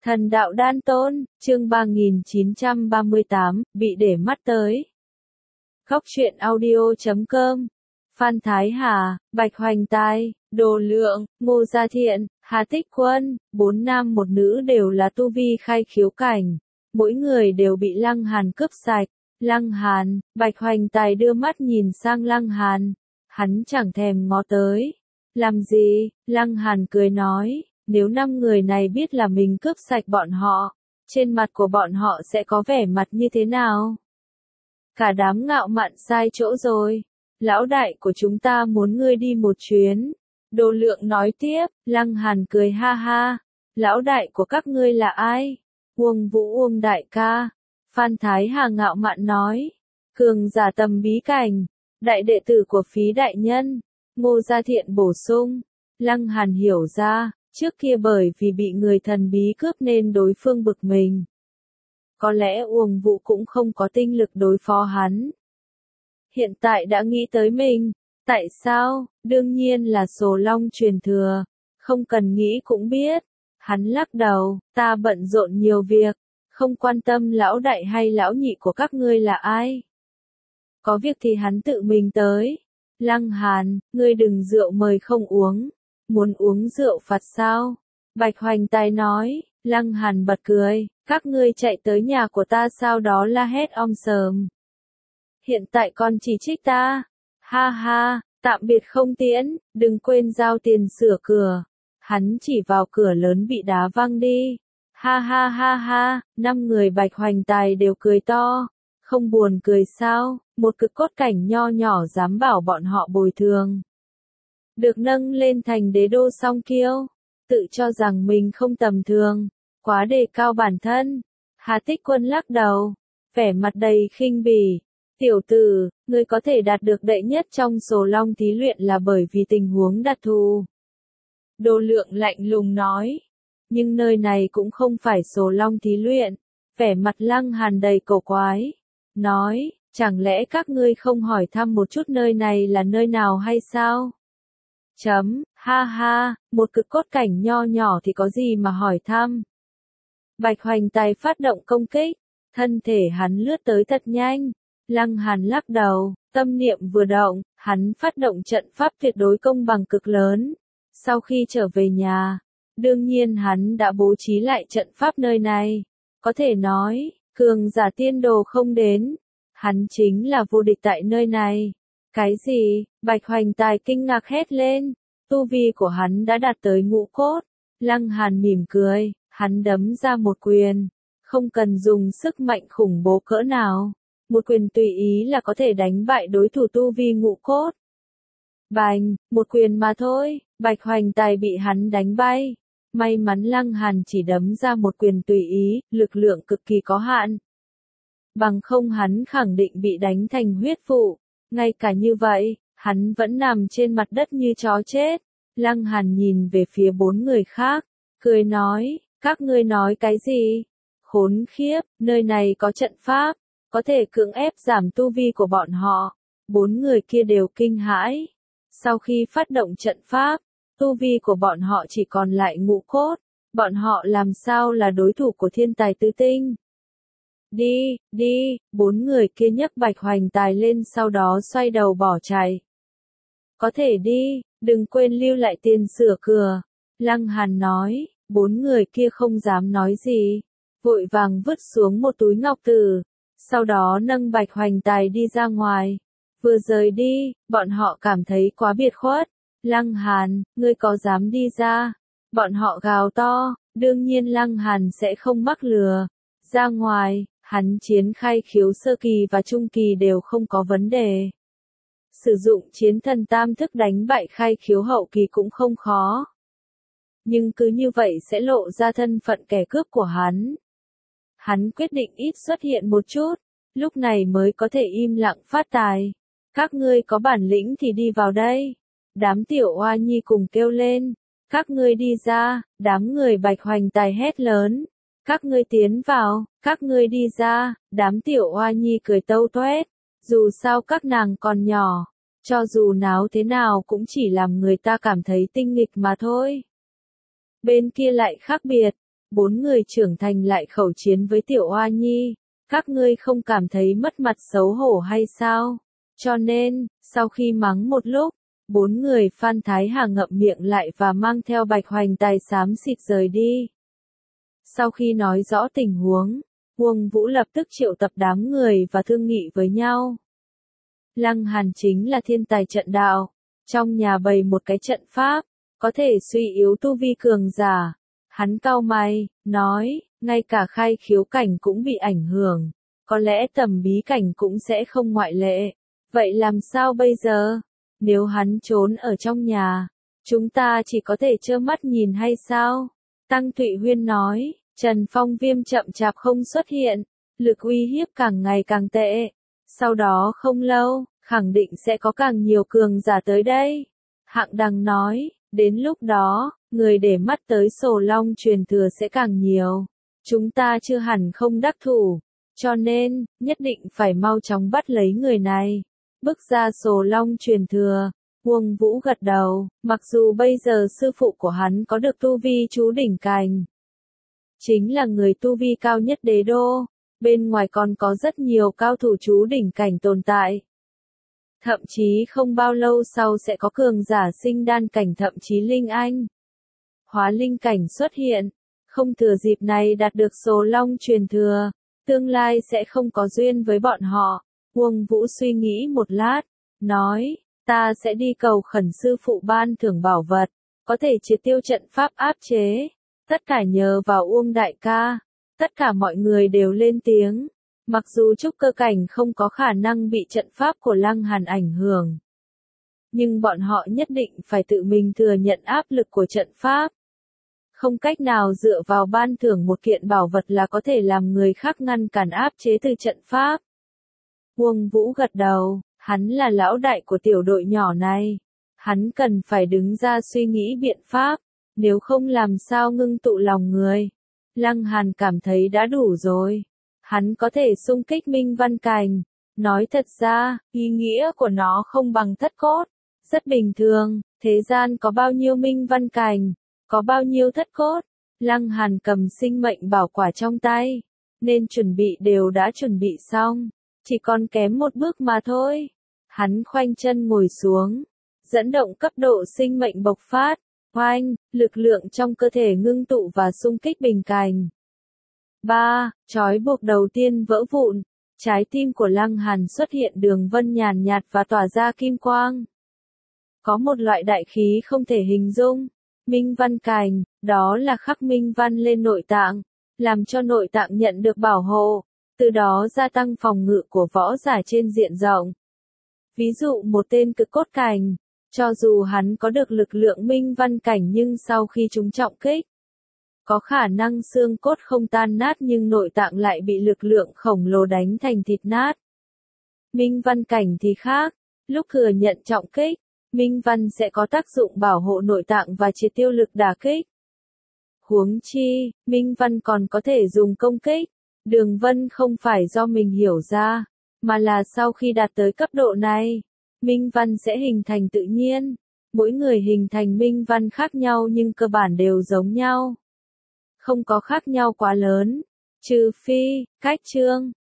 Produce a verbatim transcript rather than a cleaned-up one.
Thần đạo đan tôn, chương ba nghìn chín trăm ba mươi tám, bị để mắt tới. Góc truyện audio chấm com. Phan Thái Hà, Bạch Hoành Tài, Đồ Lượng, Ngô Gia Thiện, Hà Tích Quân, bốn nam một nữ đều là tu vi khai khiếu cảnh. Mỗi người đều bị Lăng Hàn cướp sạch. Lăng Hàn, Bạch Hoành Tài đưa mắt nhìn sang Lăng Hàn. Hắn chẳng thèm ngó tới. Làm gì? Lăng Hàn cười nói. Nếu năm người này biết là mình cướp sạch bọn họ, trên mặt của bọn họ sẽ có vẻ mặt như thế nào? Cả đám ngạo mạn sai chỗ rồi. Lão đại của chúng ta muốn ngươi đi một chuyến. Đồ Lượng nói tiếp, Lăng Hàn cười ha ha. Lão đại của các ngươi là ai? Uông Vũ Uông đại ca. Phan Thái Hà ngạo mạn nói. Cường giả tầm bí cảnh. Đại đệ tử của Phí đại nhân. Ngô Gia Thiện bổ sung. Lăng Hàn hiểu ra. Trước kia bởi vì bị người thần bí cướp nên đối phương bực mình. Có lẽ Uông Vũ cũng không có tinh lực đối phó hắn. Hiện tại đã nghĩ tới mình. Tại sao? Đương nhiên là Sồ Long truyền thừa. Không cần nghĩ cũng biết. Hắn lắc đầu, ta bận rộn nhiều việc. Không quan tâm lão đại hay lão nhị của các ngươi là ai. Có việc thì hắn tự mình tới. Lăng Hàn, ngươi đừng rượu mời không uống. Muốn uống rượu phạt sao? Bạch Hoành Tài nói. Lăng Hàn bật cười. Các ngươi chạy tới nhà của ta sau đó la hét om sờm. Hiện tại con chỉ trích ta. Ha ha, tạm biệt không tiễn, đừng quên giao tiền sửa cửa. Hắn chỉ vào cửa lớn bị đá văng đi. Ha ha ha ha, năm người Bạch Hoành Tài đều cười to. Không buồn cười sao, một cực cốt cảnh nho nhỏ dám bảo bọn họ bồi thường. Được nâng lên thành đế đô song kiêu, tự cho rằng mình không tầm thường, quá đề cao bản thân. Hà Tích Quân lắc đầu, vẻ mặt đầy khinh bỉ. Tiểu tử, ngươi có thể đạt được đệ nhất trong Sồ Long thí luyện là bởi vì tình huống đặc thù. Đồ Lượng lạnh lùng nói, nhưng nơi này cũng không phải Sồ Long thí luyện. Vẻ mặt Lăng Hàn đầy cổ quái, nói, chẳng lẽ các ngươi không hỏi thăm một chút nơi này là nơi nào hay sao? Chấm, ha ha, một cực cốt cảnh nho nhỏ thì có gì mà hỏi thăm. Bạch Hoành Tài phát động công kích, thân thể hắn lướt tới thật nhanh. Lăng Hàn lắc đầu, tâm niệm vừa động, hắn phát động trận pháp tuyệt đối công bằng cực lớn. Sau khi trở về nhà, đương nhiên hắn đã bố trí lại trận pháp nơi này. Có thể nói, cường giả tiên đồ không đến, hắn chính là vô địch tại nơi này. Cái gì? Bạch Hoành Tài kinh ngạc hét lên. Tu vi của hắn đã đạt tới ngũ cốt. Lăng Hàn mỉm cười, hắn đấm ra một quyền. Không cần dùng sức mạnh khủng bố cỡ nào. Một quyền tùy ý là có thể đánh bại đối thủ tu vi ngũ cốt. Bành, một quyền mà thôi, Bạch Hoành Tài bị hắn đánh bay. May mắn Lăng Hàn chỉ đấm ra một quyền tùy ý, lực lượng cực kỳ có hạn. Bằng không hắn khẳng định bị đánh thành huyết vụ. Ngay cả như vậy, hắn vẫn nằm trên mặt đất như chó chết. Lăng Hàn nhìn về phía bốn người khác, cười nói, các ngươi nói cái gì? Khốn khiếp, nơi này có trận pháp, có thể cưỡng ép giảm tu vi của bọn họ. Bốn người kia đều kinh hãi. Sau khi phát động trận pháp, tu vi của bọn họ chỉ còn lại ngũ cốt. Bọn họ làm sao là đối thủ của thiên tài tứ tinh? Đi, đi, bốn người kia nhấc Bạch Hoành Tài lên sau đó xoay đầu bỏ chạy. Có thể đi, đừng quên lưu lại tiền sửa cửa. Lăng Hàn nói, bốn người kia không dám nói gì. Vội vàng vứt xuống một túi ngọc tử. Sau đó nâng Bạch Hoành Tài đi ra ngoài. Vừa rời đi, bọn họ cảm thấy quá biệt khuất. Lăng Hàn, ngươi có dám đi ra? Bọn họ gào to, đương nhiên Lăng Hàn sẽ không mắc lừa. Ra ngoài, hắn chiến khai khiếu sơ kỳ và trung kỳ đều không có vấn đề. Sử dụng chiến thần tam thức đánh bại khai khiếu hậu kỳ cũng không khó. Nhưng cứ như vậy sẽ lộ ra thân phận kẻ cướp của hắn. Hắn quyết định ít xuất hiện một chút, lúc này mới có thể im lặng phát tài. Các ngươi có bản lĩnh thì đi vào đây. Đám tiểu oa nhi cùng kêu lên. Các ngươi đi ra, đám người Bạch Hoành Tài hét lớn. Các ngươi tiến vào, các ngươi đi ra, đám tiểu oa nhi cười tâu toét. Dù sao các nàng còn nhỏ, cho dù náo thế nào cũng chỉ làm người ta cảm thấy tinh nghịch mà thôi. Bên kia lại khác biệt, bốn người trưởng thành lại khẩu chiến với tiểu oa nhi, các ngươi không cảm thấy mất mặt xấu hổ hay sao? Cho nên, sau khi mắng một lúc, bốn người Phan Thái Hà ngậm miệng lại và mang theo Bạch Hoành Tài xám xịt rời đi. Sau khi nói rõ tình huống, Uông Vũ lập tức triệu tập đám người và thương nghị với nhau. Lăng Hàn chính là thiên tài trận đạo, trong nhà bày một cái trận pháp, có thể suy yếu tu vi cường giả. Hắn cau mày, nói, ngay cả khai khiếu cảnh cũng bị ảnh hưởng, có lẽ tầm bí cảnh cũng sẽ không ngoại lệ. Vậy làm sao bây giờ? Nếu hắn trốn ở trong nhà, chúng ta chỉ có thể trơ mắt nhìn hay sao? Tăng Thụy Huyên nói, Trần Phong Viêm chậm chạp không xuất hiện, lực uy hiếp càng ngày càng tệ. Sau đó không lâu, khẳng định sẽ có càng nhiều cường giả tới đây. Hạng Đằng nói, đến lúc đó, người để mắt tới Sổ Long truyền thừa sẽ càng nhiều. Chúng ta chưa hẳn không đắc thủ, cho nên, nhất định phải mau chóng bắt lấy người này. Bước ra Sổ Long truyền thừa, Uông Vũ gật đầu, mặc dù bây giờ sư phụ của hắn có được tu vi chú đỉnh cành. Chính là người tu vi cao nhất đế đô, bên ngoài còn có rất nhiều cao thủ chú đỉnh cảnh tồn tại. Thậm chí không bao lâu sau sẽ có cường giả sinh đan cảnh thậm chí linh anh. Hóa linh cảnh xuất hiện, không thừa dịp này đạt được Sổ Long truyền thừa, tương lai sẽ không có duyên với bọn họ. Uông Vũ suy nghĩ một lát, nói, ta sẽ đi cầu khẩn sư phụ ban thưởng bảo vật, có thể triệt tiêu trận pháp áp chế. Tất cả nhờ vào Uông đại ca. Tất cả mọi người đều lên tiếng. Mặc dù trúc cơ cảnh không có khả năng bị trận pháp của Lăng Hàn ảnh hưởng, nhưng bọn họ nhất định phải tự mình thừa nhận áp lực của trận pháp. Không cách nào dựa vào ban thưởng một kiện bảo vật là có thể làm người khác ngăn cản áp chế từ trận pháp. Uông Vũ gật đầu, hắn là lão đại của tiểu đội nhỏ này. Hắn cần phải đứng ra suy nghĩ biện pháp, nếu không làm sao ngưng tụ lòng người. Lăng Hàn cảm thấy đã đủ rồi. Hắn có thể xung kích Minh Văn Cành. Nói thật ra, ý nghĩa của nó không bằng thất cốt. Rất bình thường, thế gian có bao nhiêu Minh Văn Cành, có bao nhiêu thất cốt. Lăng Hàn cầm sinh mệnh bảo quả trong tay, nên chuẩn bị đều đã chuẩn bị xong. Chỉ còn kém một bước mà thôi. Hắn khoanh chân ngồi xuống, dẫn động cấp độ sinh mệnh bộc phát. Oanh, lực lượng trong cơ thể ngưng tụ và xung kích bình cành. ba. Trói buộc đầu tiên vỡ vụn. Trái tim của Lăng Hàn xuất hiện đường vân nhàn nhạt và tỏa ra kim quang. Có một loại đại khí không thể hình dung. Minh văn cành, đó là khắc minh văn lên nội tạng, làm cho nội tạng nhận được bảo hộ, từ đó gia tăng phòng ngự của võ giả trên diện rộng. Ví dụ một tên cực cốt cành, cho dù hắn có được lực lượng minh văn cảnh nhưng sau khi chúng trọng kích, có khả năng xương cốt không tan nát nhưng nội tạng lại bị lực lượng khổng lồ đánh thành thịt nát. Minh văn cảnh thì khác, lúc thừa nhận trọng kích, minh văn sẽ có tác dụng bảo hộ nội tạng và triệt tiêu lực đả kích. Huống chi, minh văn còn có thể dùng công kích. Đường vân không phải do mình hiểu ra, mà là sau khi đạt tới cấp độ này, minh văn sẽ hình thành tự nhiên. Mỗi người hình thành minh văn khác nhau nhưng cơ bản đều giống nhau. Không có khác nhau quá lớn, trừ phi, cách chương.